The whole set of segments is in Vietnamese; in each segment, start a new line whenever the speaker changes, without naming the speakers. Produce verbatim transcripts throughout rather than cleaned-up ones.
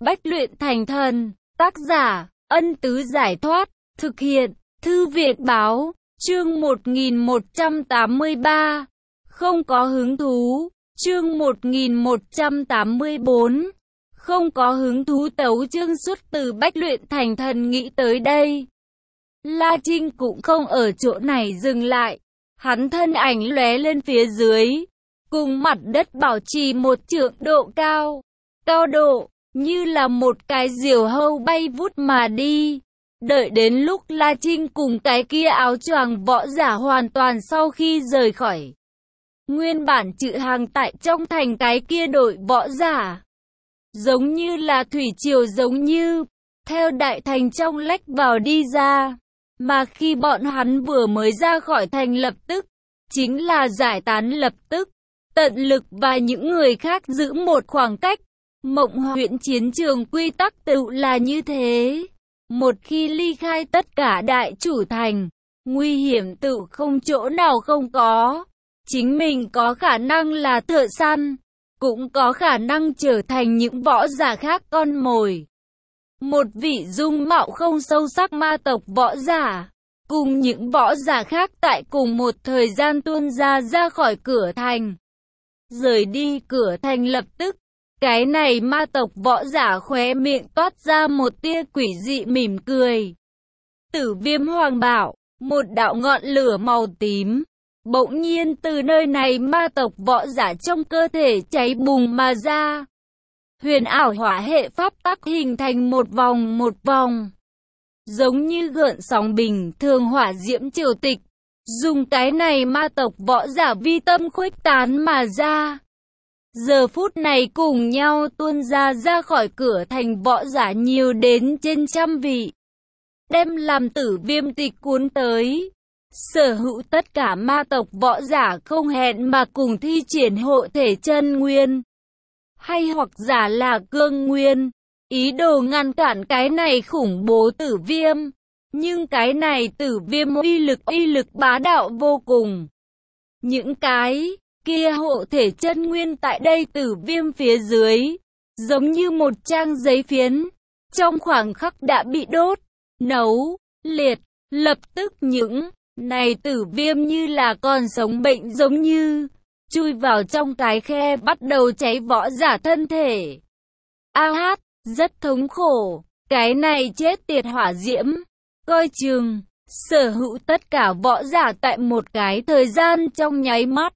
Bách luyện thành thần. Tác giả, Ân Tứ Giải Thoát. Thực hiện, Thư Viện Báo. Chương một nghìn một trăm tám mươi ba. Không có hứng thú. Chương một nghìn một trăm tám mươi bốn. Không có hứng thú. Tấu chương xuất từ Bách luyện thành thần. Nghĩ tới đây, La Trinh cũng không ở chỗ này dừng lại. Hắn thân ảnh lóe lên phía dưới, cùng mặt đất bảo trì một trượng độ cao. Cao độ, như là một cái diều hâu bay vút mà đi. Đợi đến lúc La Trinh cùng cái kia áo choàng võ giả hoàn toàn sau khi rời khỏi nguyên bản trự hàng tại trong thành, cái kia đội võ giả giống như là thủy triều, giống như theo đại thành trong lách vào đi ra. Mà khi bọn hắn vừa mới ra khỏi thành, lập tức chính là giải tán, lập tức tận lực và những người khác giữ một khoảng cách. Mộng huyện chiến trường quy tắc tự là như thế. Một khi ly khai tất cả đại chủ thành, nguy hiểm tự không chỗ nào không có. Chính mình có khả năng là thợ săn, cũng có khả năng trở thành những võ giả khác con mồi. Một vị dung mạo không sâu sắc ma tộc võ giả, cùng những võ giả khác tại cùng một thời gian tuôn ra ra khỏi cửa thành. Rời đi cửa thành, lập tức cái này ma tộc võ giả khóe miệng toát ra một tia quỷ dị mỉm cười. Tử Viêm Hoàng Bảo, một đạo ngọn lửa màu tím bỗng nhiên từ nơi này ma tộc võ giả trong cơ thể cháy bùng mà ra. Huyền ảo hỏa hệ pháp tắc hình thành một vòng một vòng, giống như gợn sóng bình thường hỏa diễm triều tịch, dùng cái này ma tộc võ giả vi tâm khuếch tán mà ra. Giờ phút này cùng nhau tuôn ra ra khỏi cửa thành võ giả nhiều đến trên trăm vị, đem làm Tử Viêm tịch cuốn tới. Sở hữu tất cả ma tộc võ giả không hẹn mà cùng thi triển hộ thể chân nguyên, hay hoặc giả là cương nguyên, ý đồ ngăn cản cái này khủng bố Tử Viêm. Nhưng cái này Tử Viêm uy lực uy lực bá đạo vô cùng. Những cái kia hộ thể chân nguyên tại đây Tử Viêm phía dưới, giống như một trang giấy phiến, trong khoảng khắc đã bị đốt, nấu, liệt. Lập tức những này Tử Viêm như là con sống bệnh giống như chui vào trong cái khe, bắt đầu cháy võ giả thân thể. A hát, rất thống khổ. Cái này chết tiệt hỏa diễm, coi chừng sở hữu tất cả võ giả tại một cái thời gian trong nháy mắt,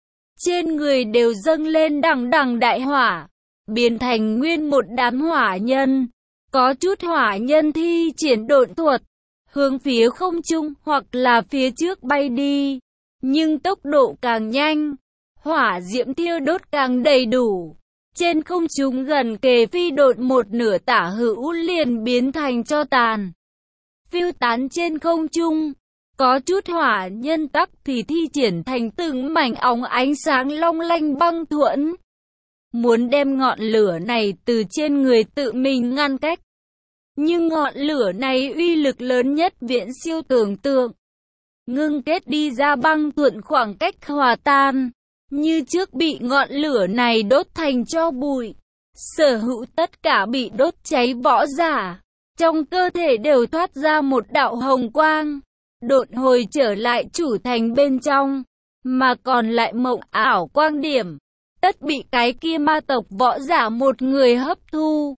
trên người đều dâng lên đằng đằng đại hỏa, biến thành nguyên một đám hỏa nhân. Có chút hỏa nhân thi triển độn thuật, hướng phía không trung hoặc là phía trước bay đi, nhưng tốc độ càng nhanh, hỏa diễm thiêu đốt càng đầy đủ. Trên không trung gần kề phi độn một nửa tả hữu liền biến thành tro tàn, phiêu tán trên không trung. Có chút hỏa nhân tắc thì thi triển thành từng mảnh óng ánh sáng long lanh băng thuẫn, muốn đem ngọn lửa này từ trên người tự mình ngăn cách. Nhưng ngọn lửa này uy lực lớn nhất viễn siêu tưởng tượng, ngưng kết đi ra băng thuẫn khoảng cách hòa tan, như trước bị ngọn lửa này đốt thành tro bụi. Sở hữu tất cả bị đốt cháy võ giả, trong cơ thể đều thoát ra một đạo hồng quang, độn hồi trở lại chủ thành bên trong, mà còn lại mộng ảo quang điểm, tất bị cái kia ma tộc võ giả một người hấp thu.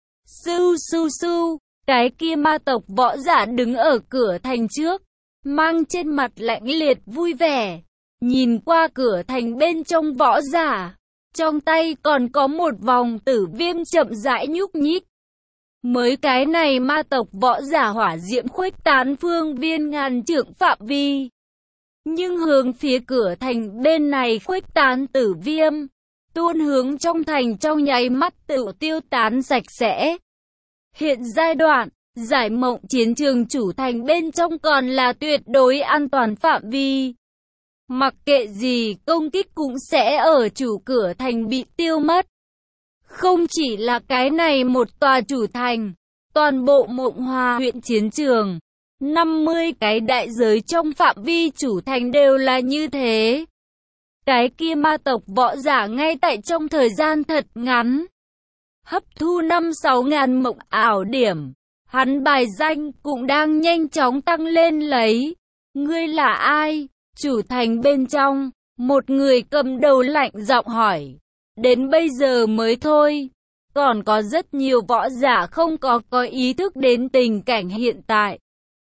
Su su su, cái kia ma tộc võ giả đứng ở cửa thành trước, mang trên mặt lạnh liệt vui vẻ, nhìn qua cửa thành bên trong võ giả, trong tay còn có một vòng Tử Viêm chậm rãi nhúc nhích. Mới cái này ma tộc võ giả hỏa diễm khuếch tán phương viên ngàn trượng phạm vi, nhưng hướng phía cửa thành bên này khuếch tán Tử Viêm, tuôn hướng trong thành trong nháy mắt tự tiêu tán sạch sẽ. Hiện giai đoạn, giải mộng chiến trường chủ thành bên trong còn là tuyệt đối an toàn phạm vi. Mặc kệ gì công kích cũng sẽ ở chủ cửa thành bị tiêu mất. Không chỉ là cái này một tòa chủ thành, toàn bộ Mộng Hòa huyện chiến trường, năm mươi cái đại giới trong phạm vi chủ thành đều là như thế. Cái kia ma tộc võ giả ngay tại trong thời gian thật ngắn, hấp thu năm sáu ngàn mộng ảo điểm. Hắn bài danh cũng đang nhanh chóng tăng lên lấy. Ngươi là ai? Chủ thành bên trong, một người cầm đầu lạnh giọng hỏi. Đến bây giờ mới thôi. Còn có rất nhiều võ giả không có có ý thức đến tình cảnh hiện tại.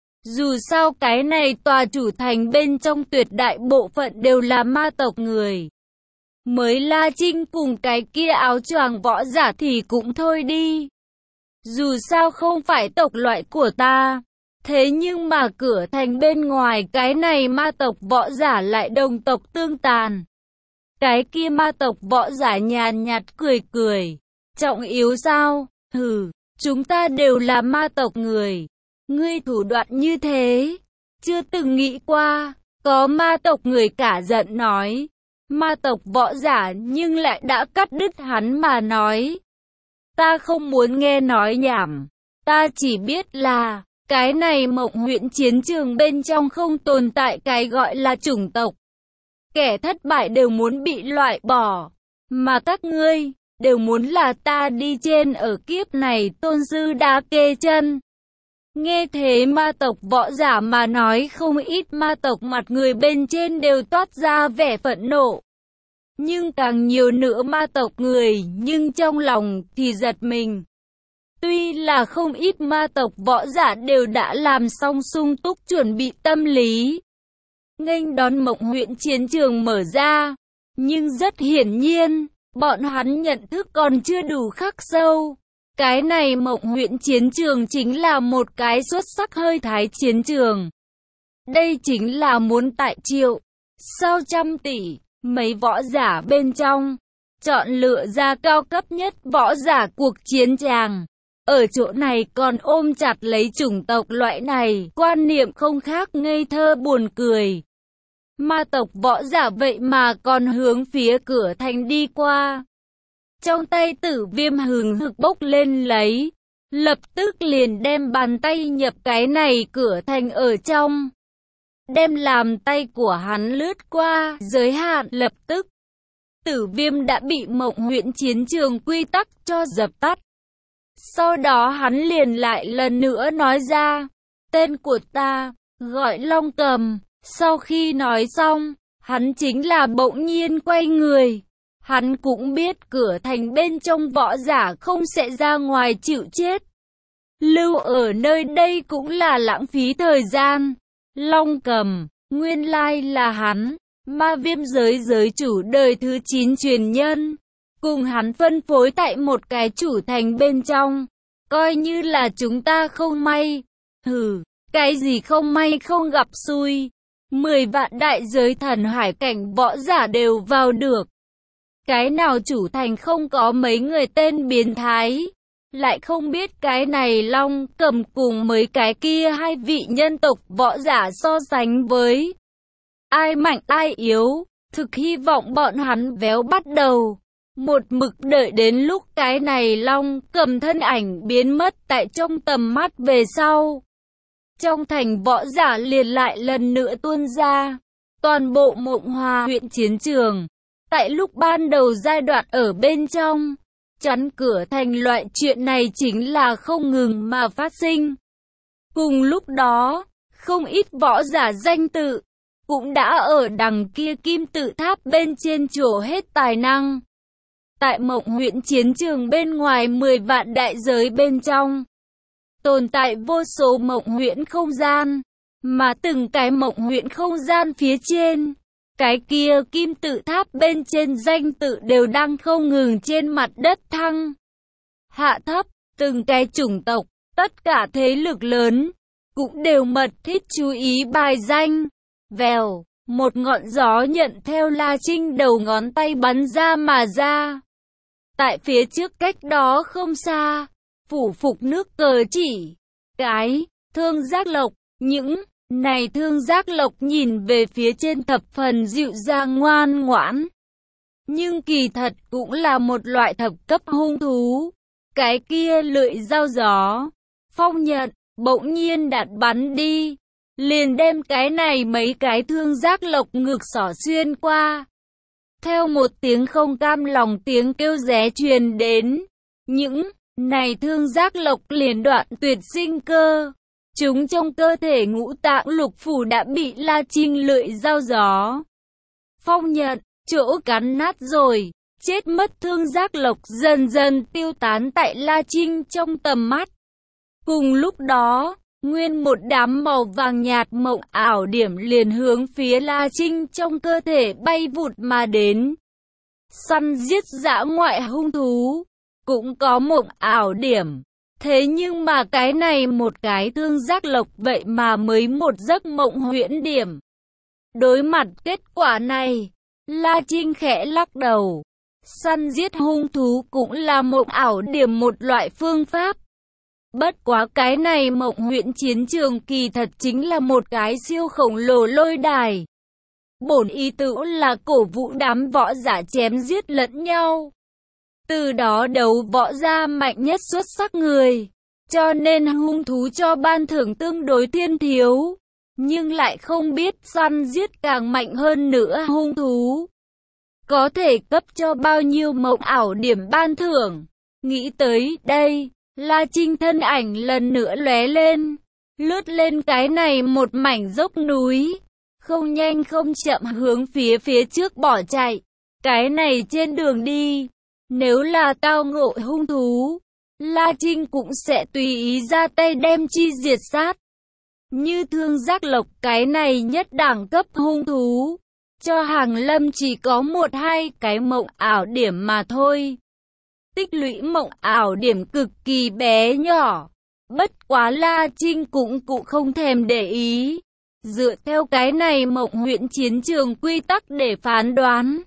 Dù sao cái này tòa chủ thành bên trong tuyệt đại bộ phận đều là ma tộc người. Mới La Trinh cùng cái kia áo choàng võ giả thì cũng thôi đi. Dù sao không phải tộc loại của ta. Thế nhưng mà cửa thành bên ngoài cái này ma tộc võ giả lại đồng tộc tương tàn. Cái kia ma tộc võ giả nhàn nhạt cười cười. Trọng yếu sao? Hừ, chúng ta đều là ma tộc người. Ngươi thủ đoạn như thế, chưa từng nghĩ qua. Có ma tộc người cả giận nói. Ma tộc võ giả nhưng lại đã cắt đứt hắn mà nói. Ta không muốn nghe nói nhảm. Ta chỉ biết là, cái này Mộng Huyễn chiến trường bên trong không tồn tại cái gọi là chủng tộc. Kẻ thất bại đều muốn bị loại bỏ. Mà các ngươi, đều muốn là ta đi trên ở kiếp này tôn sư đá kê chân. Nghe thế ma tộc võ giả mà nói, không ít ma tộc mặt người bên trên đều toát ra vẻ phẫn nộ. Nhưng càng nhiều nữa ma tộc người, nhưng trong lòng thì giật mình. Tuy là không ít ma tộc võ giả đều đã làm xong sung túc chuẩn bị tâm lý. Nghênh đón Mộng Huyễn chiến trường mở ra. Nhưng rất hiển nhiên, bọn hắn nhận thức còn chưa đủ khắc sâu. Cái này Mộng Huyễn chiến trường chính là một cái xuất sắc hơi thái chiến trường. Đây chính là muốn tại triệu, sau trăm tỷ, mấy võ giả bên trong, chọn lựa ra cao cấp nhất võ giả cuộc chiến tràng. Ở chỗ này còn ôm chặt lấy chủng tộc loại này, quan niệm không khác ngây thơ buồn cười. Ma tộc võ giả vậy mà còn hướng phía cửa thành đi qua. Trong tay Tử Viêm hừng hực bốc lên lấy, lập tức liền đem bàn tay nhập cái này cửa thành ở trong. Đem làm tay của hắn lướt qua giới hạn, lập tức Tử Viêm đã bị Mộng Huyễn chiến trường quy tắc cho dập tắt. Sau đó hắn liền lại lần nữa nói ra, tên của ta, gọi Long Cầm. Sau khi nói xong, hắn chính là bỗng nhiên quay người. Hắn cũng biết cửa thành bên trong võ giả không sẽ ra ngoài chịu chết. Lưu ở nơi đây cũng là lãng phí thời gian. Long Cầm, nguyên lai là hắn, ma viêm giới giới chủ đời thứ chín truyền nhân. Cùng hắn phân phối tại một cái chủ thành bên trong. Coi như là chúng ta không may. Hừ, cái gì không may không gặp xui. Mười vạn đại giới thần hải cảnh võ giả đều vào được. Cái nào chủ thành không có mấy người tên biến thái. Lại không biết cái này Long Cầm cùng mấy cái kia hai vị nhân tộc võ giả so sánh với. Ai mạnh ai yếu. Thực hy vọng bọn hắn véo bắt đầu. Một mực đợi đến lúc cái này Long Cầm thân ảnh biến mất tại trong tầm mắt về sau. Trong thành võ giả liền lại lần nữa tuôn ra. Toàn bộ Mộng Hòa huyện chiến trường. Tại lúc ban đầu giai đoạn ở bên trong, chắn cửa thành loại chuyện này chính là không ngừng mà phát sinh. Cùng lúc đó, không ít võ giả danh tự, cũng đã ở đằng kia kim tự tháp bên trên trổ hết tài năng. Tại Mộng Huyễn chiến trường bên ngoài mười vạn đại giới bên trong, tồn tại vô số Mộng Huyễn không gian, mà từng cái Mộng Huyễn không gian phía trên, cái kia kim tự tháp bên trên danh tự đều đang không ngừng trên mặt đất thăng hạ thấp. Từng cái chủng tộc, tất cả thế lực lớn, cũng đều mật thiết chú ý bài danh. Vèo, một ngọn gió nhận theo La Trinh đầu ngón tay bắn ra mà ra. Tại phía trước cách đó không xa, phủ phục nước cờ chỉ, cái, thương giác lộc, những này thương giác lộc nhìn về phía trên thập phần dịu dàng ngoan ngoãn. Nhưng kỳ thật cũng là một loại thập cấp hung thú. Cái kia lưỡi dao gió, phong nhận, bỗng nhiên đặt bắn đi. Liền đem cái này mấy cái thương giác lộc ngược xỏ xuyên qua. Theo một tiếng không cam lòng tiếng kêu ré truyền đến. Những này thương giác lộc liền đoạn tuyệt sinh cơ. Chúng trong cơ thể ngũ tạng lục phủ đã bị La Trinh lưỡi dao gió phong nhận, chỗ cắn nát rồi, chết mất. Thương giác lộc dần dần tiêu tán tại La Trinh trong tầm mắt. Cùng lúc đó, nguyên một đám màu vàng nhạt mộng ảo điểm liền hướng phía La Trinh trong cơ thể bay vụt mà đến. Săn giết dã ngoại hung thú, cũng có mộng ảo điểm. Thế nhưng mà cái này một cái thương giác lộc vậy mà mới một giấc mộng huyễn điểm. Đối mặt kết quả này, La Trinh khẽ lắc đầu. Săn giết hung thú cũng là mộng ảo điểm một loại phương pháp. Bất quá cái này mộng huyễn chiến trường kỳ thật chính là một cái siêu khổng lồ lôi đài. Bổn ý tứ là cổ vũ đám võ giả chém giết lẫn nhau. Từ đó đấu võ gia mạnh nhất xuất sắc người. Cho nên hung thú cho ban thưởng tương đối thiên thiếu. Nhưng lại không biết săn giết càng mạnh hơn nữa hung thú có thể cấp cho bao nhiêu mộng ảo điểm ban thưởng. Nghĩ tới đây, La Trinh thân ảnh lần nữa lóe lên, lướt lên cái này một mảnh dốc núi, không nhanh không chậm hướng phía phía trước bỏ chạy. Cái này trên đường đi, nếu là tao ngộ hung thú, La Trinh cũng sẽ tùy ý ra tay đem chi diệt sát. Như thương giác lộc cái này nhất đẳng cấp hung thú, cho Hàng Lâm chỉ có một hai cái mộng ảo điểm mà thôi. Tích lũy mộng ảo điểm cực kỳ bé nhỏ. Bất quá La Trinh cũng cũng không thèm để ý. Dựa theo cái này mộng huyễn chiến trường quy tắc để phán đoán,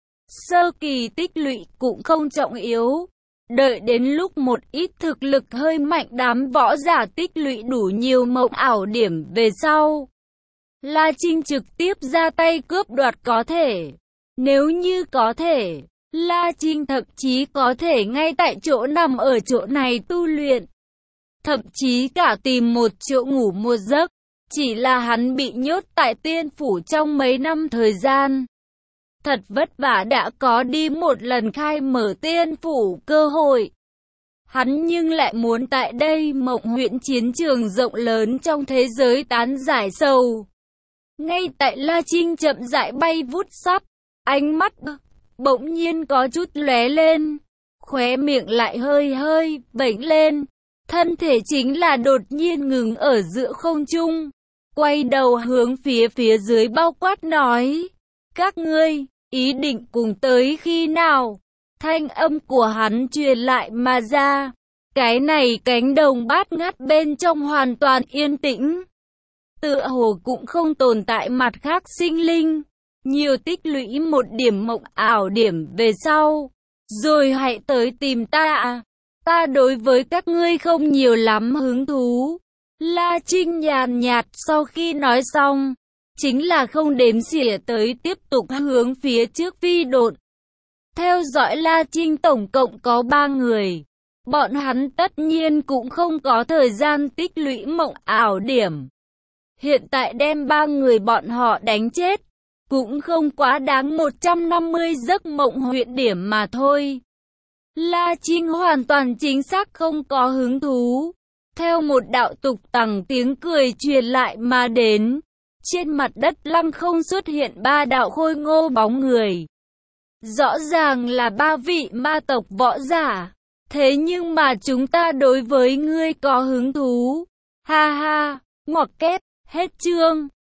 sơ kỳ tích lũy cũng không trọng yếu. Đợi đến lúc một ít thực lực hơi mạnh đám võ giả tích lũy đủ nhiều mộng ảo điểm về sau, La Trinh trực tiếp ra tay cướp đoạt có thể. Nếu như có thể, La Trinh thậm chí có thể ngay tại chỗ nằm ở chỗ này tu luyện. Thậm chí cả tìm một chỗ ngủ một giấc. Chỉ là hắn bị nhốt tại tiên phủ trong mấy năm thời gian. Thật vất vả đã có đi một lần khai mở tiên phủ cơ hội. Hắn nhưng lại muốn tại đây mộng huyễn chiến trường rộng lớn trong thế giới tán giải sầu. Ngay tại La Trinh chậm rãi bay vút sắp, ánh mắt bỗng nhiên có chút lóe lên, khóe miệng lại hơi hơi vểnh lên, thân thể chính là đột nhiên ngừng ở giữa không trung, quay đầu hướng phía phía dưới bao quát nói: "Các ngươi, ý định cùng tới khi nào?" Thanh âm của hắn truyền lại mà ra, cái này cánh đồng bát ngát bên trong hoàn toàn yên tĩnh. Tựa hồ cũng không tồn tại mặt khác sinh linh. Nhiều tích lũy một điểm mộng ảo điểm về sau, rồi hãy tới tìm ta à. Ta đối với các ngươi không nhiều lắm hứng thú. La Trinh nhàn nhạt sau khi nói xong, chính là không đếm xỉa tới tiếp tục hướng phía trước phi độn. Theo dõi La Trinh tổng cộng có ba người. Bọn hắn tất nhiên cũng không có thời gian tích lũy mộng ảo điểm. Hiện tại đem ba người bọn họ đánh chết, cũng không quá đáng một trăm năm mươi giấc mộng huyễn điểm mà thôi. La Trinh hoàn toàn chính xác không có hứng thú. Theo một đạo tục tằng tiếng cười truyền lại mà đến, trên mặt đất lăng không xuất hiện ba đạo khôi ngô bóng người. Rõ ràng là ba vị ma tộc võ giả. Thế nhưng mà chúng ta đối với ngươi có hứng thú. Ha ha, ngoặc kép, hết chương.